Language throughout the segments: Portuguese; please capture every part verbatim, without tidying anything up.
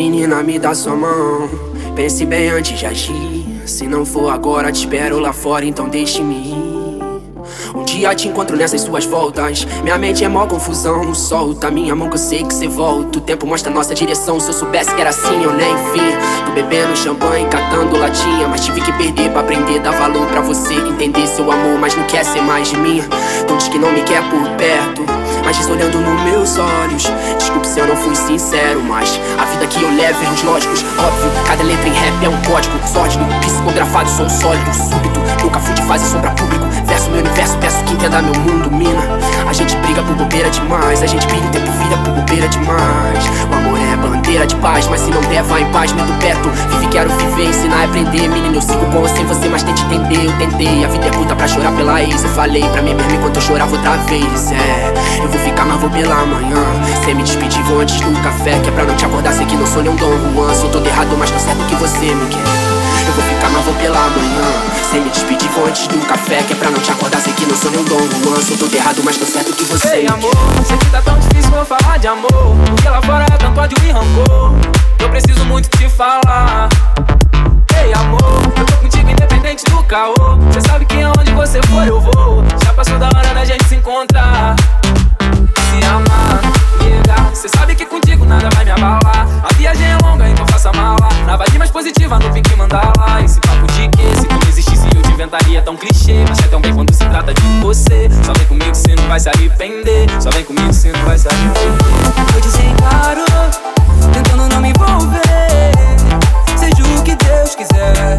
menina, me dá sua mão. Pense bem antes de agir. Se não for agora, te espero lá fora, então deixe-me ir. Um dia te encontro nessas suas voltas. Minha mente é mó confusão, não solta minha mão que eu sei que cê volta. O tempo mostra nossa direção, se eu soubesse que era assim eu nem vi. Tô bebendo champanhe, catando latinha, mas tive que perder pra aprender, dar valor pra você entender seu amor, mas não quer ser mais de mim. Então diz que não me quer por perto, mas diz olhando nos meus olhos. Desculpe se eu não fui sincero, mas a vida que eu levo é erros lógicos. Óbvio, cada letra em rap é um código sórdido, psicografado, sou sólido, súbito. Nunca fui de fase sombra público. Verso meu universo, peço que entenda meu mundo, mina. A gente briga por bobeira demais, a gente briga o tempo vira por bobeira demais. O amor é bandeira de paz, mas se não der, vai em paz, medo perto. Vive, quero viver, ensinar e aprender. Menino, eu sigo com ou sem você, mas tente entender. Eu tentei, a vida é puta pra chorar pela ex. Eu falei pra mim mesmo enquanto eu chorava outra vez. É, eu vou ficar, mas vou pela manhã. Sem me despedir, vou antes do café, que é pra não te acordar, sei que não sou nem um Dom Juan. Sou todo errado, mas tô certo que você me quer. Eu vou ficar, mas vou pela manhã. Sem me despedir, vou antes do café, que é pra não te acordar, sei que não sou nem um Dom Juan. Sou todo errado, mas tô certo que você Ei, me amor, quer. sei que tá tão difícil eu falar de amor, porque lá fora é tanto ódio e rancor. Eu preciso muito te falar. Ei, amor, eu tô contigo independente do caô. Cê sabe que aonde você for eu vou. Já passou da hora da gente se encontrar, se amar, nega. Cê sabe que contigo nada vai me abalar. A viagem é longa, então faça mala. Na vibe mais positiva, no pique mandala. Esse papo de que se tu não existisse eu te inventaria tão clichê. Mas é tão bem quando se trata de você. Só vem comigo, cê não vai se arrepender. Só vem comigo, cê não vai se arrepender. Vou dizer claro, tentando não me envolver. Seja o que Deus quiser.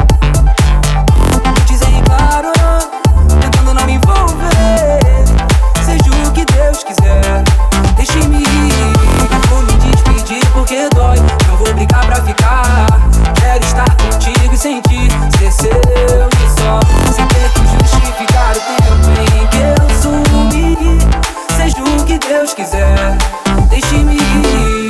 Vou dizer claro, tentando não me envolver. Seja o que Deus quiser. Deixe-me ir, não vou me despedir porque dói. Não vou brigar pra ficar. Quero estar contigo e sentir ser seu e só. Sem ter que justificar o tempo em que eu sumi. Seja o que Deus quiser. Deixe-me ir.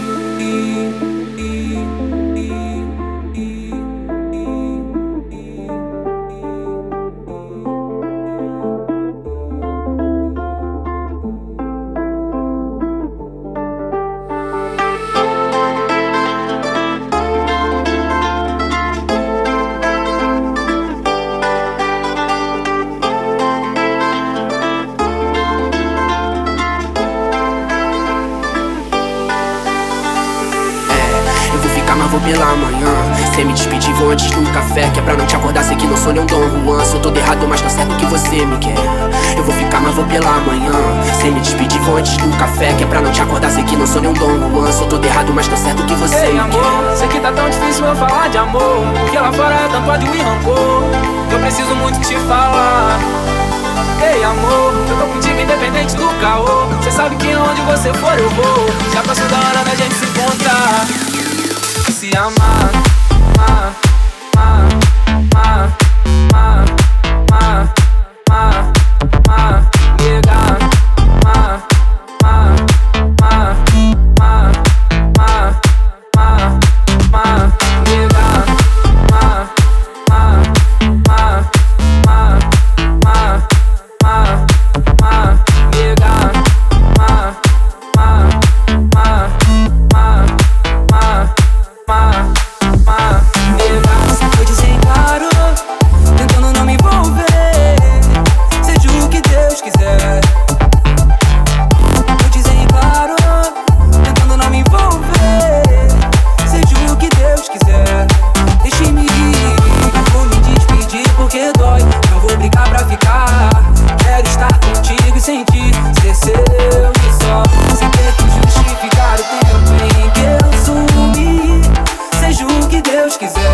Vou pela manhã, sem me despedir, vou antes do café, que é pra não te acordar, sei que não sou nem um Dom Juan. Sou todo errado, mas tô certo que você me quer. Eu vou ficar, mas vou pela manhã. Sem me despedir, vou antes do café, que é pra não te acordar, sei que não sou nem um Dom Juan. Sou todo errado, mas tô certo que você Ei, me amor, quer. sei que tá tão difícil eu falar de amor, porque lá fora é tanto ódio e rancor. Eu preciso muito te falar. Ei, amor, eu tô contigo independente do caô. Cê sabe que onde você for eu vou. Já passou da hora da gente se encontrar, se amar, amar, amar, amar, amar, amar, amar, amar, nega, amar, amar, amar, amar, amar, amar, amar, nega, amar, amar, amar, amar, amar, amar, amar, nega, amar, amar, amar, amar, amar. Ma, ma, nega. Vou dizer claro, tentando não me envolver. Seja o que Deus quiser. Vou dizer claro, tentando não me envolver. Seja o que Deus quiser. Deixe-me ir, não vou me despedir porque dói. Não vou brigar pra ficar. Quero estar contigo e sentir ser seu e só. Sem ter que justificar o tempo em que eu sumi. Seja o que Deus quiser.